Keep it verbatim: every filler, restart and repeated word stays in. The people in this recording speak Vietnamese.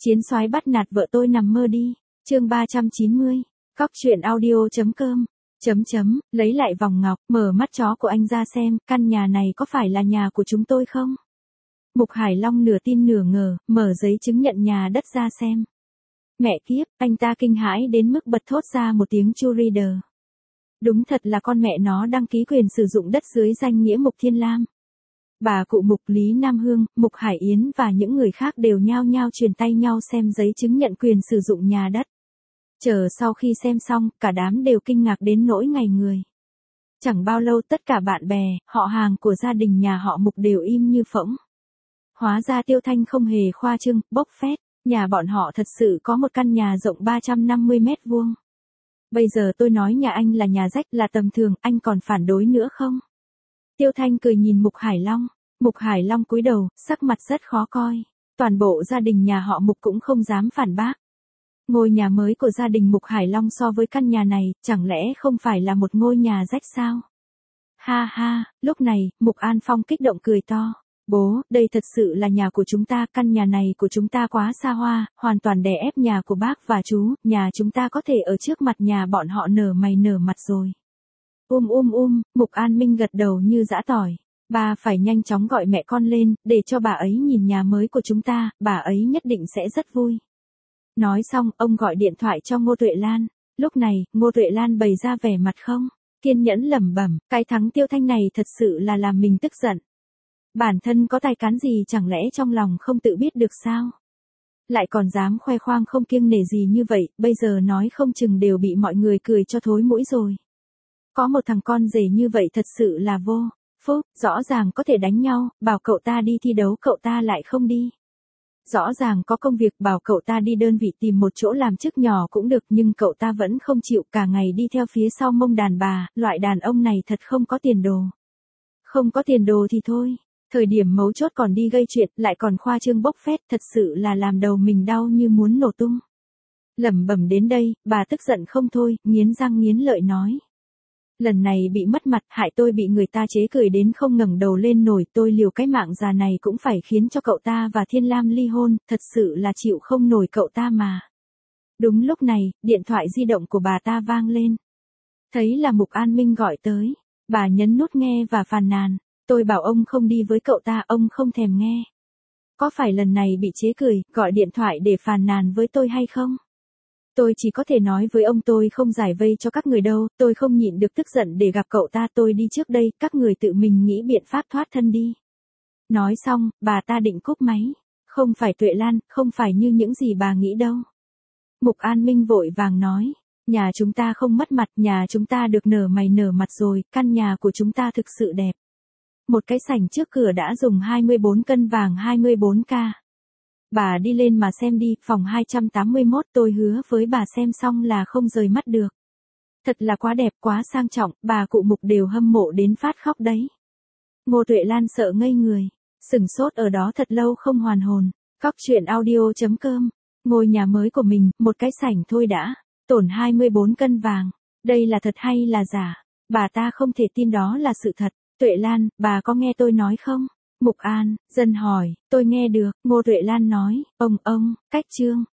Chiến soái bắt nạt vợ tôi nằm mơ đi. Chương ba trăm chín mươi. Cóc truyện audio.com. Chấm chấm, lấy lại vòng ngọc, mở mắt chó của anh ra xem, căn nhà này có phải là nhà của chúng tôi không? Mục Hải Long nửa tin nửa ngờ, mở giấy chứng nhận nhà đất ra xem. Mẹ kiếp, anh ta kinh hãi đến mức bật thốt ra một tiếng chu reader. Đúng thật là con mẹ nó đăng ký quyền sử dụng đất dưới danh nghĩa Mục Thiên Lam. Bà cụ Mục Lý Nam Hương, Mục Hải Yến và những người khác đều nhao nhao truyền tay nhau xem giấy chứng nhận quyền sử dụng nhà đất. Chờ sau khi xem xong, cả đám đều kinh ngạc đến nỗi ngày người. Chẳng bao lâu tất cả bạn bè, họ hàng của gia đình nhà họ Mục đều im như phỗng. Hóa ra Tiêu Thanh không hề khoa trương, bốc phét, nhà bọn họ thật sự có một căn nhà rộng ba trăm năm mươi mét vuông. Bây giờ tôi nói nhà anh là nhà rách là tầm thường, anh còn phản đối nữa không? Tiêu Thanh cười nhìn Mục Hải Long. Mục Hải Long cúi đầu, sắc mặt rất khó coi. Toàn bộ gia đình nhà họ Mục cũng không dám phản bác. Ngôi nhà mới của gia đình Mục Hải Long so với căn nhà này, chẳng lẽ không phải là một ngôi nhà rách sao? Ha ha, lúc này, Mục An Phong kích động cười to. Bố, đây thật sự là nhà của chúng ta, căn nhà này của chúng ta quá xa hoa, hoàn toàn đè ép nhà của bác và chú, nhà chúng ta có thể ở trước mặt nhà bọn họ nở mày nở mặt rồi. Um um um, Mục An Minh gật đầu như giã tỏi. Ba phải nhanh chóng gọi mẹ con lên, để cho bà ấy nhìn nhà mới của chúng ta, bà ấy nhất định sẽ rất vui. Nói xong, ông gọi điện thoại cho Ngô Tuệ Lan. Lúc này, Ngô Tuệ Lan bày ra vẻ mặt không kiên nhẫn lẩm bẩm, cái thắng Tiêu Thanh này thật sự là làm mình tức giận. Bản thân có tài cán gì chẳng lẽ trong lòng không tự biết được sao? Lại còn dám khoe khoang không kiêng nể gì như vậy, bây giờ nói không chừng đều bị mọi người cười cho thối mũi rồi. Có một thằng con rể như vậy thật sự là vô phúc, rõ ràng có thể đánh nhau, bảo cậu ta đi thi đấu cậu ta lại không đi. Rõ ràng có công việc bảo cậu ta đi đơn vị tìm một chỗ làm chức nhỏ cũng được nhưng cậu ta vẫn không chịu, cả ngày đi theo phía sau mông đàn bà, loại đàn ông này thật không có tiền đồ. Không có tiền đồ thì thôi, thời điểm mấu chốt còn đi gây chuyện, lại còn khoa trương bốc phét, thật sự là làm đầu mình đau như muốn nổ tung. Lẩm bẩm đến đây, bà tức giận không thôi, nghiến răng nghiến lợi nói. Lần này bị mất mặt, hại tôi bị người ta chế cười đến không ngẩng đầu lên nổi, tôi liều cái mạng già này cũng phải khiến cho cậu ta và Thiên Lam ly hôn, thật sự là chịu không nổi cậu ta mà. Đúng lúc này, điện thoại di động của bà ta vang lên. Thấy là Mục An Minh gọi tới, bà nhấn nút nghe và phàn nàn, tôi bảo ông không đi với cậu ta, ông không thèm nghe. Có phải lần này bị chế cười, gọi điện thoại để phàn nàn với tôi hay không? Tôi chỉ có thể nói với ông tôi không giải vây cho các người đâu, tôi không nhịn được tức giận để gặp cậu ta, tôi đi trước đây, các người tự mình nghĩ biện pháp thoát thân đi. Nói xong, bà ta định cúp máy. Không phải Tuệ Lan, không phải như những gì bà nghĩ đâu. Mục An Minh vội vàng nói, nhà chúng ta không mất mặt, nhà chúng ta được nở mày nở mặt rồi, căn nhà của chúng ta thực sự đẹp. Một cái sảnh trước cửa đã dùng hai mươi bốn cân vàng hai mươi bốn k. Bà đi lên mà xem đi, phòng hai trăm tám mươi mốt, tôi hứa với bà xem xong là không rời mắt được. Thật là quá đẹp, quá sang trọng, bà cụ Mục đều hâm mộ đến phát khóc đấy. Ngô Tuệ Lan sợ ngây người, sửng sốt ở đó thật lâu không hoàn hồn. Cóc truyện audio.com. Ngôi nhà mới của mình, một cái sảnh thôi đã, tổn hai mươi bốn cân vàng. Đây là thật hay là giả? Bà ta không thể tin đó là sự thật. Tuệ Lan, bà có nghe tôi nói không? Mục An, dân hỏi, tôi nghe được, Ngô Tuệ Lan nói, ông, ông, cách chương.